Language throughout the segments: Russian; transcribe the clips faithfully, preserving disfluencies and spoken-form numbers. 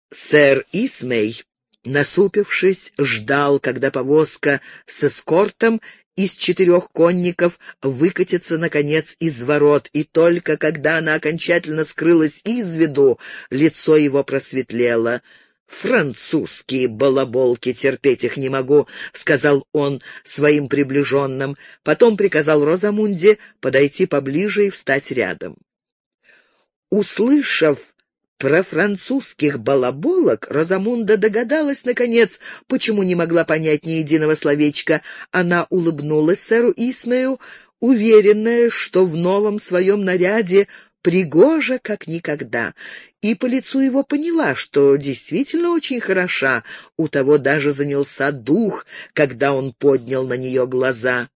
Сэр Исмей, насупившись, ждал, когда повозка с эскортом из четырех конников выкатится, наконец, из ворот, и только когда она окончательно скрылась из виду, лицо его просветлело. «Французские балаболки, терпеть их не могу», — сказал он своим приближенным. Потом приказал Розамунде подойти поближе и встать рядом. Услышав про французских балаболок, Розамунда догадалась, наконец, почему не могла понять ни единого словечка. Она улыбнулась сэру Исмею, уверенная, что в новом своем наряде пригожа как никогда, и по лицу его поняла, что действительно очень хороша. У того даже занялся дух, когда он поднял на нее глаза.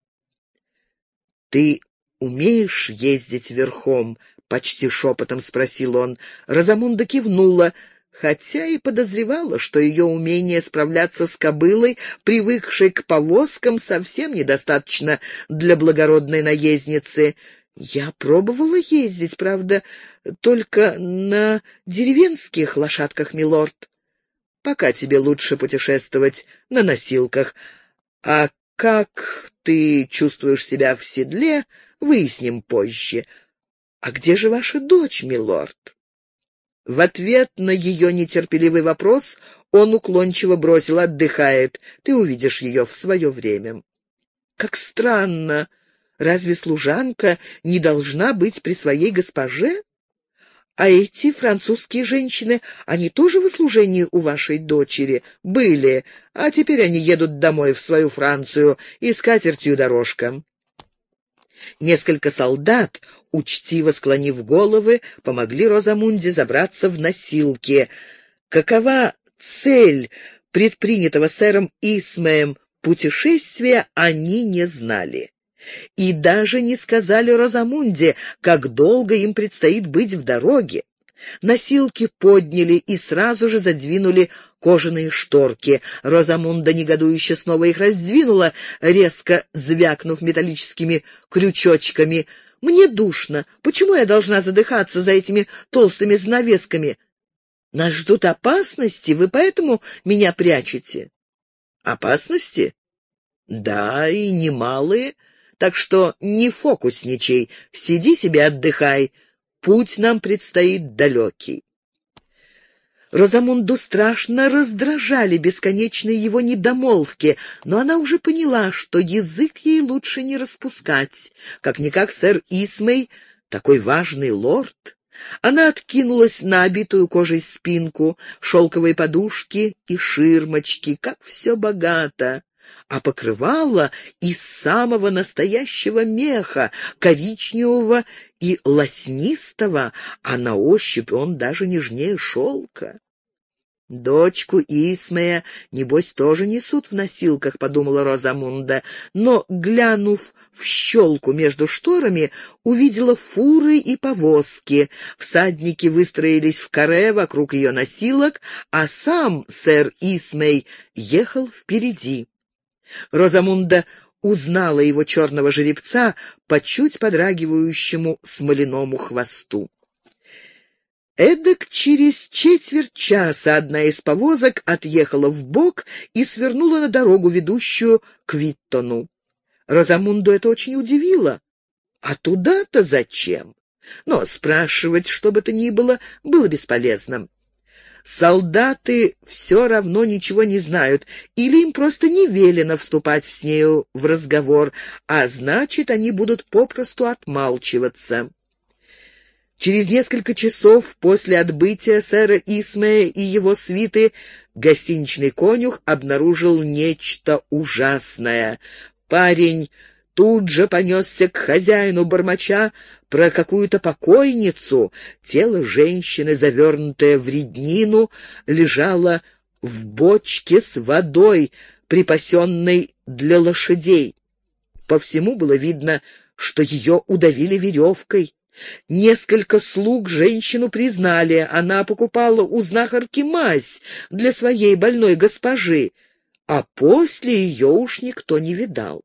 «Ты умеешь ездить верхом?» — почти шепотом спросил он. Розамунда кивнула, хотя и подозревала, что ее умение справляться с кобылой, привыкшей к повозкам, совсем недостаточно для благородной наездницы. «Я пробовала ездить, правда, только на деревенских лошадках, милорд. Пока тебе лучше путешествовать на носилках. А как ты чувствуешь себя в седле, выясним позже. А где же ваша дочь, милорд?» В ответ на ее нетерпеливый вопрос он уклончиво бросил: «Отдыхает. Ты увидишь ее в свое время». «Как странно! Разве служанка не должна быть при своей госпоже? А эти французские женщины, они тоже в услужении у вашей дочери?» «Были, а теперь они едут домой в свою Францию, и с катертью дорожка». Несколько солдат, учтиво склонив головы, помогли Розамунде забраться в носилки. Какова цель предпринятого сэром Исмеем путешествия, они не знали. И даже не сказали Розамунде, как долго им предстоит быть в дороге. Носилки подняли и сразу же задвинули кожаные шторки. Розамунда негодующе снова их раздвинула, резко звякнув металлическими крючочками. «Мне душно. Почему я должна задыхаться за этими толстыми занавесками? Нас ждут опасности, вы поэтому меня прячете». «Опасности? Да, и немалые. Так что не фокусничай, сиди себе, отдыхай. Путь нам предстоит далекий». Розамунду страшно раздражали бесконечные его недомолвки, но она уже поняла, что язык ей лучше не распускать. Как-никак сэр Исмей — такой важный лорд. Она откинулась на обитую кожей спинку, шелковые подушки и ширмочки, как все богато. А покрывало из самого настоящего меха, коричневого и лоснистого, а на ощупь он даже нежнее шелка. «Дочку Исмея, небось, тоже несут в носилках», — подумала Розамунда, но, глянув в щелку между шторами, увидела фуры и повозки. Всадники выстроились в каре вокруг ее носилок, а сам сэр Исмей ехал впереди. Розамунда узнала его черного жеребца по чуть подрагивающему смоляному хвосту. Эдак через четверть часа одна из повозок отъехала вбок и свернула на дорогу, ведущую к Виттону. Розамунду это очень удивило. А туда-то зачем? Но спрашивать, что бы то ни было, было бесполезно. Солдаты все равно ничего не знают, или им просто не велено вступать с нею в разговор, а значит, они будут попросту отмалчиваться. Через несколько часов после отбытия сэра Исмея и его свиты гостиничный конюх обнаружил нечто ужасное. Парень тут же понесся к хозяину, бормоча про какую-то покойницу. Тело женщины, завернутое в ряднину, лежало в бочке с водой, припасенной для лошадей. По всему было видно, что ее удавили веревкой. Несколько слуг женщину признали. Она покупала у знахарки мазь для своей больной госпожи, а после ее уж никто не видал.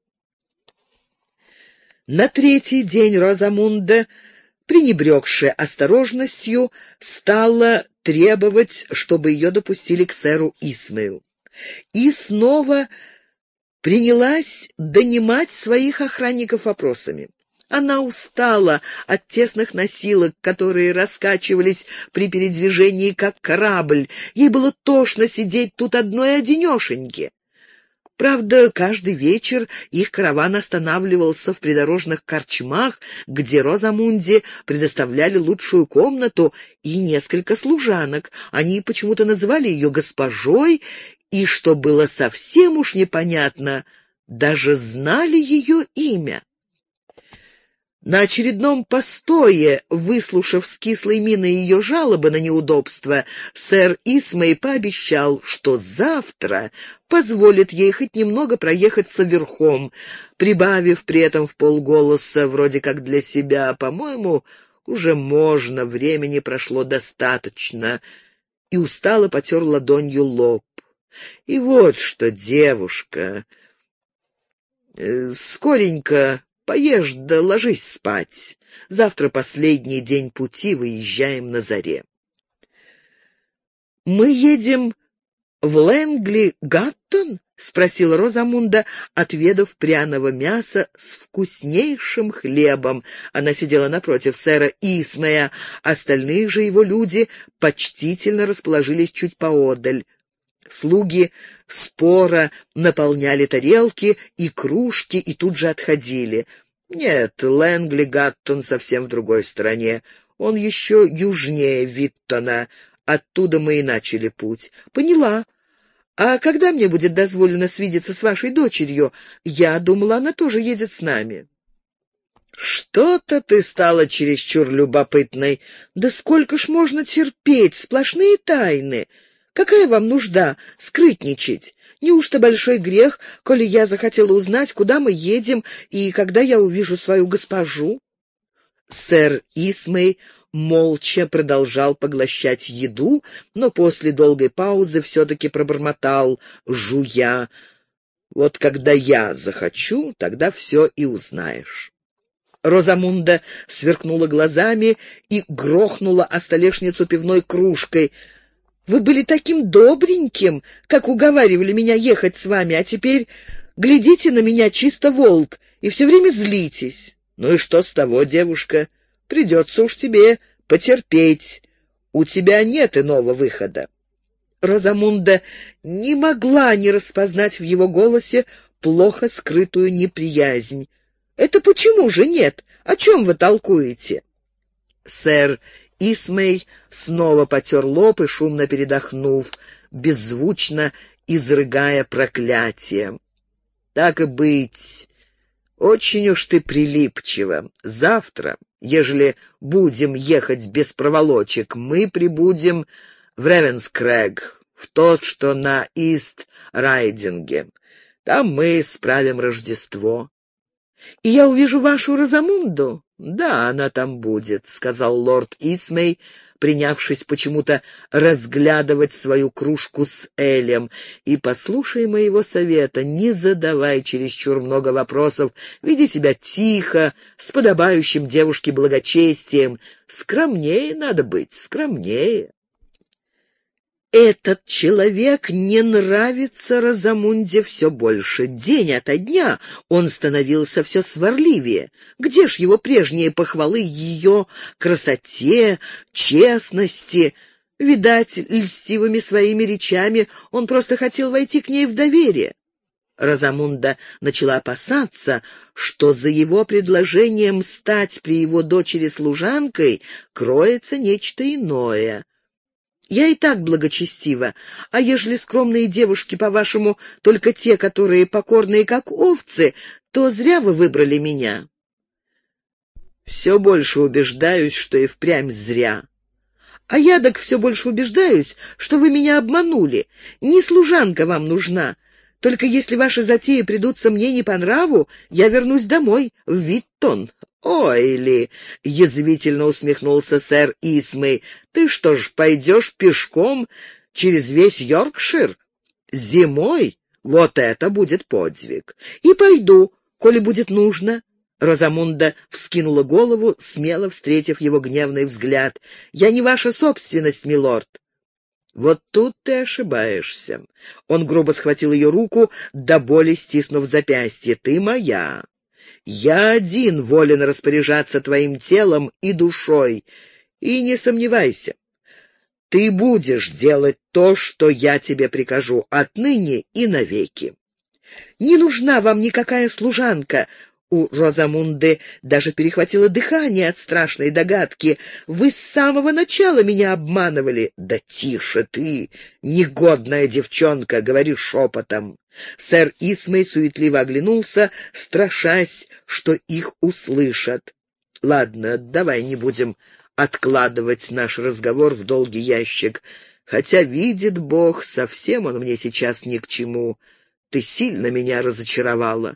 На третий день Розамунда, пренебрегшая осторожностью, стала требовать, чтобы ее допустили к сэру Исмею. И снова принялась донимать своих охранников вопросами. Она устала от тесных носилок, которые раскачивались при передвижении, как корабль. Ей было тошно сидеть тут одной одинешеньке. Правда, каждый вечер их караван останавливался в придорожных корчмах, где Розамунде предоставляли лучшую комнату и несколько служанок. Они почему-то называли ее госпожой, и, что было совсем уж непонятно, даже знали ее имя. На очередном постое, выслушав с кислой миной ее жалобы на неудобства, сэр Исмей пообещал, что завтра позволит ей хоть немного проехаться верхом, прибавив при этом вполголоса, вроде как для себя: «По-моему, уже можно, времени прошло достаточно», и устало потер ладонью лоб. «И вот что, девушка, э, скоренько поешь да ложись спать. Завтра последний день пути, выезжаем на заре». «Мы едем в Лэнгли-Гаттон?» — спросила Розамунда, отведав пряного мяса с вкуснейшим хлебом. Она сидела напротив сэра Исмея, остальные же его люди почтительно расположились чуть поодаль. Слуги спора наполняли тарелки и кружки и тут же отходили. Нет, Лэнгли-Гаттон совсем в другой стороне. Он еще южнее Виттона. Оттуда мы и начали путь. Поняла. А когда мне будет дозволено свидеться с вашей дочерью? Я думала, она тоже едет с нами. Что-то ты стала чересчур любопытной. Да сколько ж можно терпеть? Сплошные тайны. Какая вам нужда скрытничать? Неужто большой грех, коли я захотела узнать, куда мы едем и когда я увижу свою госпожу?» Сэр Исмей молча продолжал поглощать еду, но после долгой паузы все-таки пробормотал, жуя: «Вот когда я захочу, тогда все и узнаешь». Розамунда сверкнула глазами и грохнула о столешницу пивной кружкой. «Вы были таким добреньким, как уговаривали меня ехать с вами, а теперь глядите на меня, чисто волк, и все время злитесь». «Ну и что с того, девушка? Придется уж тебе потерпеть. У тебя нет иного выхода». Розамунда не могла не распознать в его голосе плохо скрытую неприязнь. «Это почему же нет? О чем вы толкуете?» Сэр Исмей снова потер лоб и, шумно передохнув, беззвучно изрыгая проклятие. «Так и быть. Очень уж ты прилипчива. Завтра, ежели будем ехать без проволочек, мы прибудем в Ревенскрэг, в тот, что на Ист-Райдинге. Там мы справим Рождество». «И я увижу вашу Розамунду?» «Да, она там будет», — сказал лорд Исмей, принявшись почему-то разглядывать свою кружку с элем. «И послушай моего совета, не задавай чересчур много вопросов, веди себя тихо, с подобающим девушке благочестием. Скромнее надо быть, скромнее». Этот человек не нравится Розамунде все больше. День ото дня он становился все сварливее. Где ж его прежние похвалы ее красоте, честности? Видать, льстивыми своими речами он просто хотел войти к ней в доверие. Розамунда начала опасаться, что за его предложением стать при его дочери служанкой кроется нечто иное. «Я и так благочестива, а ежели скромные девушки, по-вашему, только те, которые покорные, как овцы, то зря вы выбрали меня». «Все больше убеждаюсь, что и впрямь зря». «А я так все больше убеждаюсь, что вы меня обманули. Не служанка вам нужна. Только если ваши затеи придутся мне не по нраву, я вернусь домой, в Виттон». «Ой ли!» — язвительно усмехнулся сэр Исмей. «Ты что ж, пойдешь пешком через весь Йоркшир? Зимой? Вот это будет подвиг! И пойду, коли будет нужно. Розамунда вскинула голову, смело встретив его гневный взгляд. «Я не ваша собственность, милорд». «Вот тут ты ошибаешься». Он грубо схватил ее руку, до боли стиснув запястье. «Ты моя. Я один волен распоряжаться твоим телом и душой. И не сомневайся, ты будешь делать то, что я тебе прикажу, отныне и навеки. Не нужна вам никакая служанка». У Розамунды даже перехватило дыхание от страшной догадки. «Вы с самого начала меня обманывали». «Да тише ты, негодная девчонка», — говори шепотом. Сэр Исмей суетливо оглянулся, страшась, что их услышат. «Ладно, давай не будем откладывать наш разговор в долгий ящик. Хотя, видит Бог, совсем он мне сейчас ни к чему. Ты сильно меня разочаровала».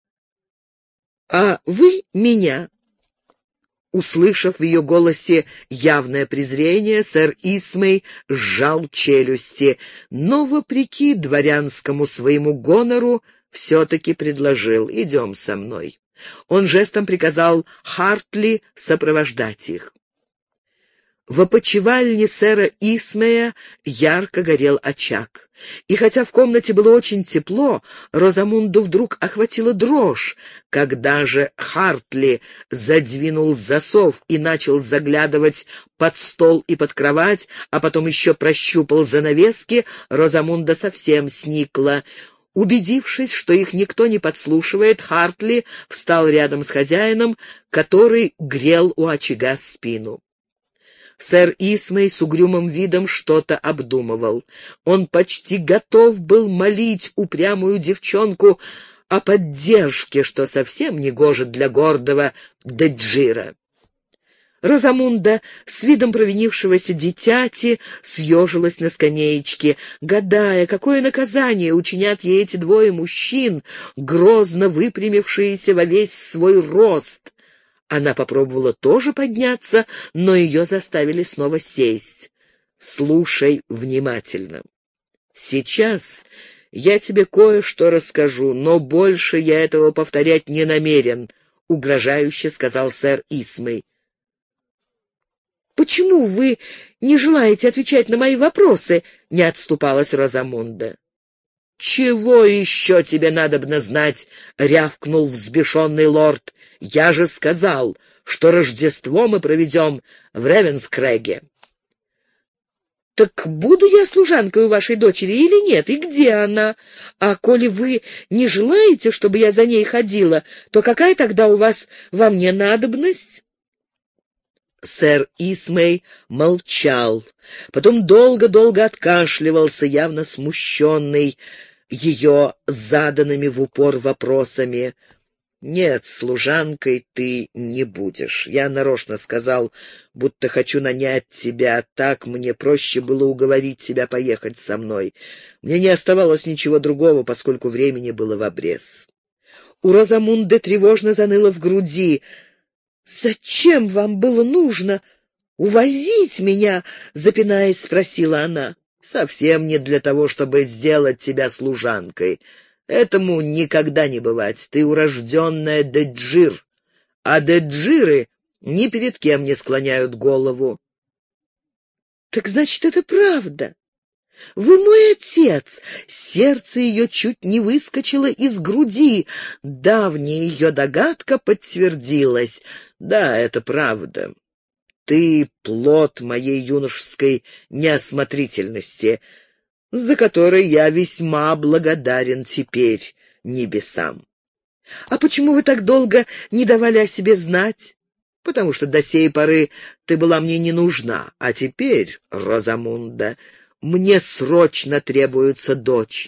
«А вы меня». Услышав в ее голосе явное презрение, сэр Исмей сжал челюсти, но, вопреки дворянскому своему гонору, все-таки предложил: «Идем со мной». Он жестом приказал Хартли сопровождать их. В опочивальне сэра Исмея ярко горел очаг. И хотя в комнате было очень тепло, Розамунду вдруг охватила дрожь. Когда же Хартли задвинул засов и начал заглядывать под стол и под кровать, а потом еще прощупал занавески, Розамунда совсем сникла. Убедившись, что их никто не подслушивает, Хартли встал рядом с хозяином, который грел у очага спину. Сэр Исмей с угрюмым видом что-то обдумывал. Он почти готов был молить упрямую девчонку о поддержке, что совсем не гоже для гордого Деджира. Розамунда с видом провинившегося дитяти съежилась на скамеечке, гадая, какое наказание учинят ей эти двое мужчин, грозно выпрямившиеся во весь свой рост. Она попробовала тоже подняться, но ее заставили снова сесть. «Слушай внимательно. Сейчас я тебе кое-что расскажу, но больше я этого повторять не намерен», — угрожающе сказал сэр Исмей. «Почему вы не желаете отвечать на мои вопросы?» — не отступалась Розамунда. «Чего еще тебе надобно знать?» — рявкнул взбешенный лорд. «Я же сказал, что Рождество мы проведем в Ревенскрэге». «Так буду я служанкой у вашей дочери или нет? И где она? А коли вы не желаете, чтобы я за ней ходила, то какая тогда у вас во мне надобность?» Сэр Исмей молчал, потом долго-долго откашливался, явно смущенный ее заданными в упор вопросами. «Нет, служанкой ты не будешь. Я нарочно сказал, будто хочу нанять тебя, так мне проще было уговорить тебя поехать со мной. Мне не оставалось ничего другого, поскольку времени было в обрез». У Розамунды тревожно заныло в груди. «Зачем вам было нужно увозить меня?» — запинаясь, спросила она. «Совсем не для того, чтобы сделать тебя служанкой. Этому никогда не бывать. Ты урожденная Деджир, а Деджиры ни перед кем не склоняют голову». «Так значит, это правда? Вы мой отец!» Сердце ее чуть не выскочило из груди. Давняя ее догадка подтвердилась. «Да, это правда. Ты плод моей юношеской неосмотрительности, за которой я весьма благодарен теперь небесам». «А почему вы так долго не давали о себе знать?» «Потому что до сей поры ты была мне не нужна, а теперь, Розамунда, мне срочно требуется дочь».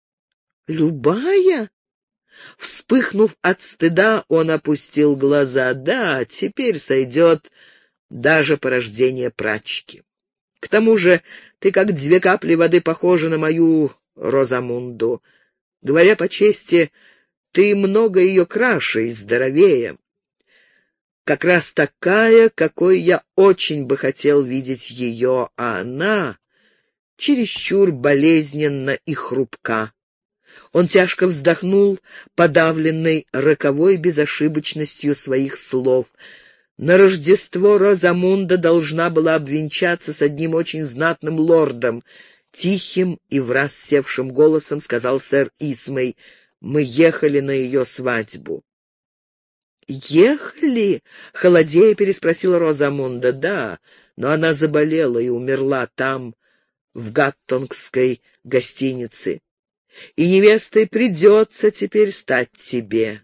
«Любая?» Вспыхнув от стыда, он опустил глаза. «Да, теперь сойдет даже порождение прачки. К тому же ты как две капли воды похожа на мою Розамунду. Говоря по чести, ты много ее краше и здоровее. Как раз такая, какой я очень бы хотел видеть ее, а она чересчур болезненна и хрупка. Он тяжко вздохнул, подавленный роковой безошибочностью своих слов. На Рождество Розамунда должна была обвенчаться с одним очень знатным лордом. Тихим и враз севшим голосом сказал сэр Исмей: «Мы ехали на ее свадьбу». «Ехали?» — холодея переспросила Розамунда. «Да, но она заболела и умерла там, в гаттонгской гостинице. И невестой придется теперь стать тебе».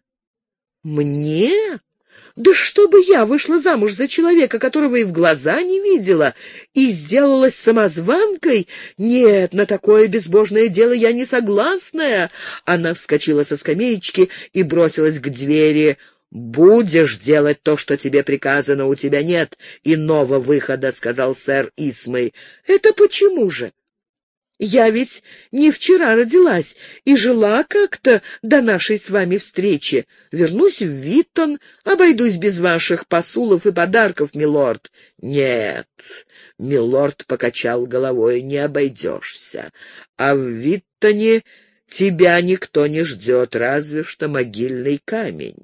«Мне? Да чтобы я вышла замуж за человека, которого и в глаза не видела, и сделалась самозванкой? Нет, на такое безбожное дело я не согласная». Она вскочила со скамеечки и бросилась к двери. «Будешь делать то, что тебе приказано, у тебя нет иного выхода», — сказал сэр Исмей. «Это почему же? Я ведь не вчера родилась и жила как-то до нашей с вами встречи. Вернусь в Виттон, обойдусь без ваших посулов и подарков, милорд». «Нет», — милорд покачал головой, — «не обойдешься. А в Виттоне тебя никто не ждет, разве что могильный камень».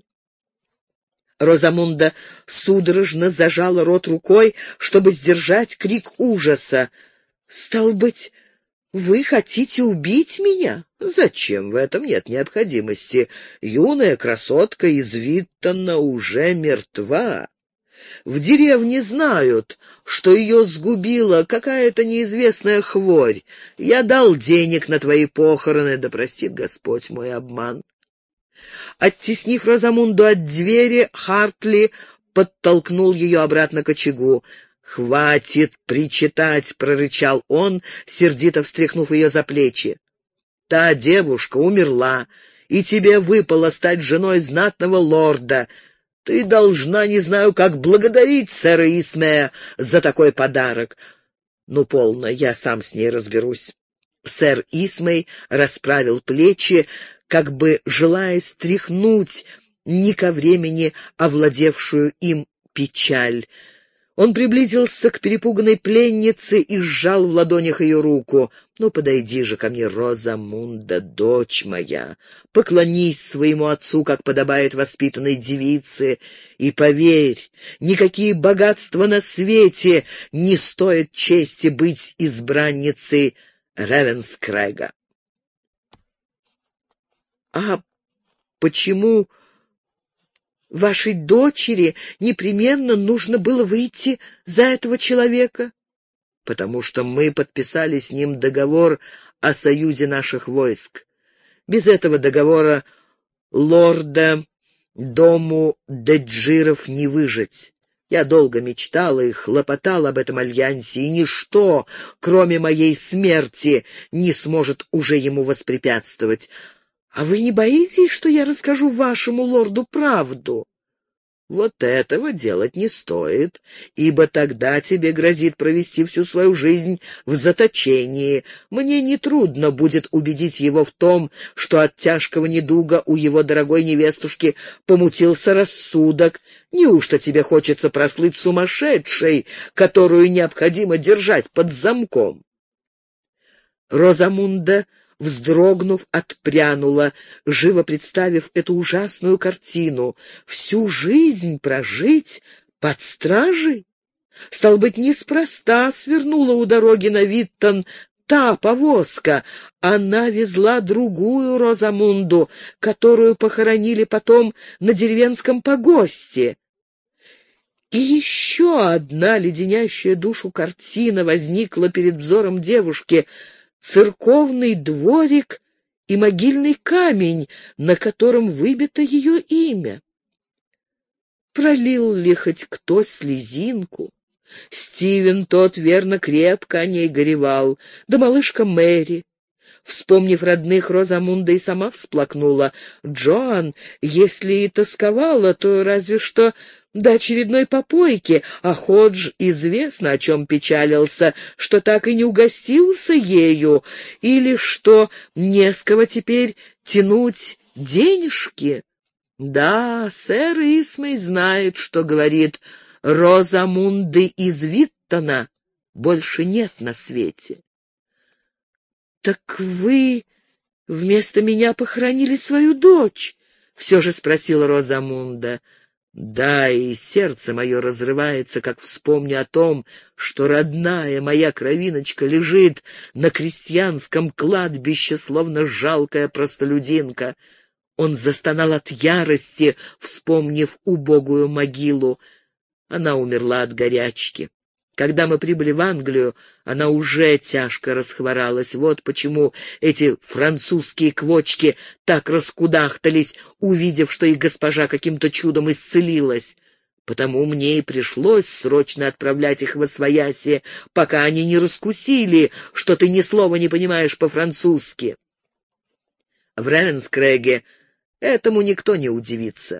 Розамунда судорожно зажала рот рукой, чтобы сдержать крик ужаса. «Стал быть, вы хотите убить меня? Зачем? В этом нет необходимости. Юная красотка из Виттона уже мертва. В деревне знают, что ее сгубила какая-то неизвестная хворь. Я дал денег на твои похороны, да простит Господь мой обман». Оттеснив Розамунду от двери, Хартли подтолкнул ее обратно к очагу. «Хватит причитать!» — прорычал он, сердито встряхнув ее за плечи. «Та девушка умерла, и тебе выпало стать женой знатного лорда. Ты должна, не знаю, как благодарить сэра Исмея за такой подарок. Ну, полно, я сам с ней разберусь». Сэр Исмей расправил плечи, как бы желая стряхнуть не ко времени овладевшую им печаль. Он приблизился к перепуганной пленнице и сжал в ладонях ее руку. «Ну, подойди же ко мне, Розамунда, дочь моя, поклонись своему отцу, как подобает воспитанной девице, и поверь, никакие богатства на свете не стоят чести быть избранницей Ревенскрэга». «А почему вашей дочери непременно нужно было выйти за этого человека?» «Потому что мы подписали с ним договор о союзе наших войск. Без этого договора лорда дому Деджиров не выжить. Я долго мечтала и хлопотала об этом альянсе, и ничто, кроме моей смерти, не сможет уже ему воспрепятствовать. А вы не боитесь, что я расскажу вашему лорду правду?» «Вот этого делать не стоит, ибо тогда тебе грозит провести всю свою жизнь в заточении. Мне нетрудно будет убедить его в том, что от тяжкого недуга у его дорогой невестушки помутился рассудок. Неужто тебе хочется прослыть сумасшедшей, которую необходимо держать под замком?» Розамунда, вздрогнув, отпрянула, живо представив эту ужасную картину. Всю жизнь прожить под стражей? Стало быть, неспроста свернула у дороги на Виттон та повозка. Она везла другую Розамунду, которую похоронили потом на деревенском погосте. И еще одна леденящая душу картина возникла перед взором девушки — церковный дворик и могильный камень, на котором выбито ее имя. Пролил ли хоть кто слезинку? Стивен тот, верно, крепко о ней горевал, да малышка Мэри. Вспомнив родных, Розамунда и сама всплакнула. Джоан, если и тосковала, то разве что до очередной попойки, а Ходж известно, о чем печалился, что так и не угостился ею, или что не с кого теперь тянуть денежки. Да, сэр Исмей знает, что говорит. Розамунды из Виттона больше нет на свете. «Так вы вместо меня похоронили свою дочь?» — все же спросила Розамунда. «Да, и сердце мое разрывается, как вспомню о том, что родная моя кровиночка лежит на крестьянском кладбище, словно жалкая простолюдинка». Он застонал от ярости, вспомнив убогую могилу. Она умерла от горячки. Когда мы прибыли в Англию, она уже тяжко расхворалась. Вот почему эти французские квочки так раскудахтались, увидев, что их госпожа каким-то чудом исцелилась. Потому мне и пришлось срочно отправлять их восвояси, пока они не раскусили, что ты ни слова не понимаешь по-французски. В Равенскрэге этому никто не удивится.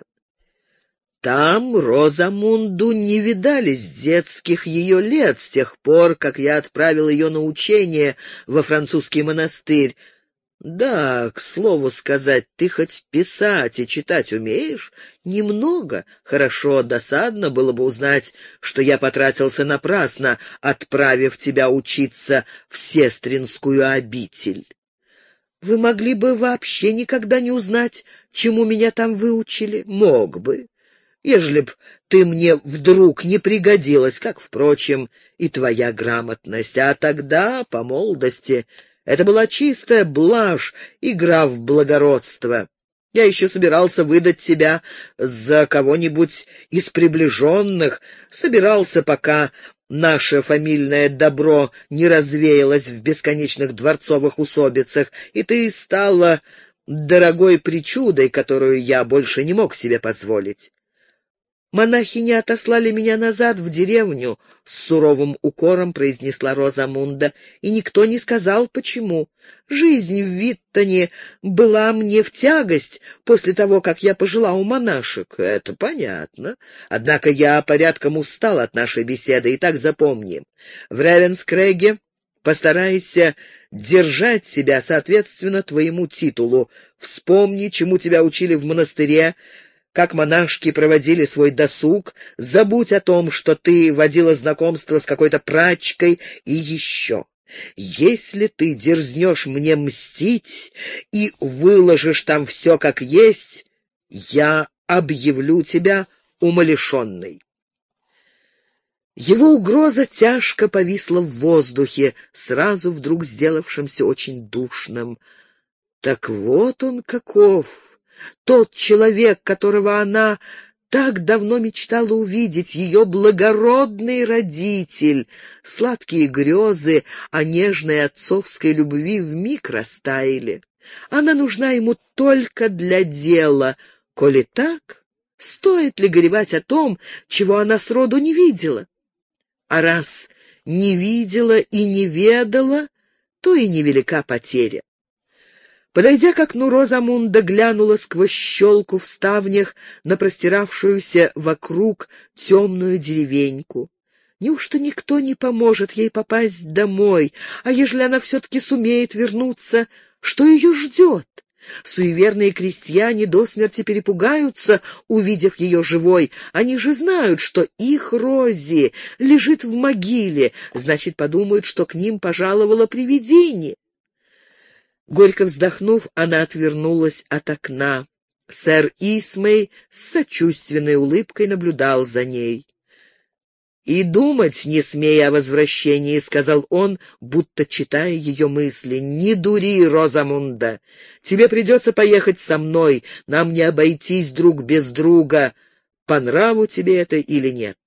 Там Розамунду не видали с детских ее лет, с тех пор, как я отправил ее на учение во французский монастырь. Да, к слову сказать, ты хоть писать и читать умеешь? Немного. Хорошо, досадно было бы узнать, что я потратился напрасно, отправив тебя учиться в сестринскую обитель. Вы могли бы вообще никогда не узнать, чему меня там выучили? Мог бы, ежели б ты мне вдруг не пригодилась, как, впрочем, и твоя грамотность. А тогда, по молодости, это была чистая блажь, игра в благородство. Я еще собирался выдать тебя за кого-нибудь из приближенных, собирался, пока наше фамильное добро не развеялось в бесконечных дворцовых усобицах, и ты стала дорогой причудой, которую я больше не мог себе позволить. «Монахини отослали меня назад в деревню», — с суровым укором произнесла Розамунда, и никто не сказал, почему. «Жизнь в Виттоне была мне в тягость после того, как я пожила у монашек. Это понятно. Однако я порядком устал от нашей беседы, и так запомни. В Равенскрэге постарайся держать себя соответственно твоему титулу. Вспомни, чему тебя учили в монастыре, как монашки проводили свой досуг, забудь о том, что ты водила знакомство с какой-то прачкой, и еще. Если ты дерзнешь мне мстить и выложишь там все как есть, я объявлю тебя умалишенной». Его угроза тяжко повисла в воздухе, сразу вдруг сделавшимся очень душным. Так вот он каков! Тот человек, которого она так давно мечтала увидеть, ее благородный родитель. Сладкие грезы о нежной отцовской любви вмиг растаяли. Она нужна ему только для дела. Коли так, стоит ли горевать о том, чего она сроду не видела? А раз не видела и не ведала, то и невелика потеря. Подойдя к окну, Розамунда глянула сквозь щелку в ставнях на простиравшуюся вокруг темную деревеньку. Неужто никто не поможет ей попасть домой? А ежели она все-таки сумеет вернуться, что ее ждет? Суеверные крестьяне до смерти перепугаются, увидев ее живой. Они же знают, что их Рози лежит в могиле, значит, подумают, что к ним пожаловало привидение. Горько вздохнув, она отвернулась от окна. Сэр Исмей с сочувственной улыбкой наблюдал за ней. «И думать не смея о возвращении», — сказал он, будто читая ее мысли. «Не дури, Розамунда. Тебе придется поехать со мной. Нам не обойтись друг без друга. По нраву тебе это или нет?»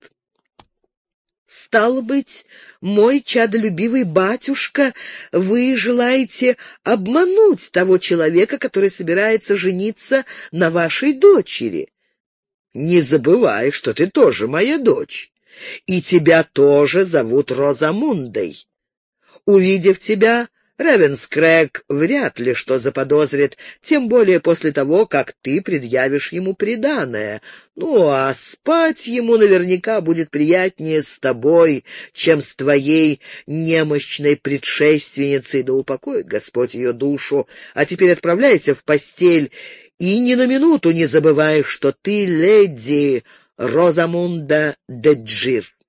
«Стало быть, мой чадолюбивый батюшка, вы желаете обмануть того человека, который собирается жениться на вашей дочери? Не забывай, что ты тоже моя дочь, и тебя тоже зовут Розамундой. Увидев тебя, Равенскрэг вряд ли что заподозрит, тем более после того, как ты предъявишь ему приданое. Ну, а спать ему наверняка будет приятнее с тобой, чем с твоей немощной предшественницей, да упокоит Господь ее душу. А теперь отправляйся в постель и ни на минуту не забывай, что ты леди Розамунда де Джир».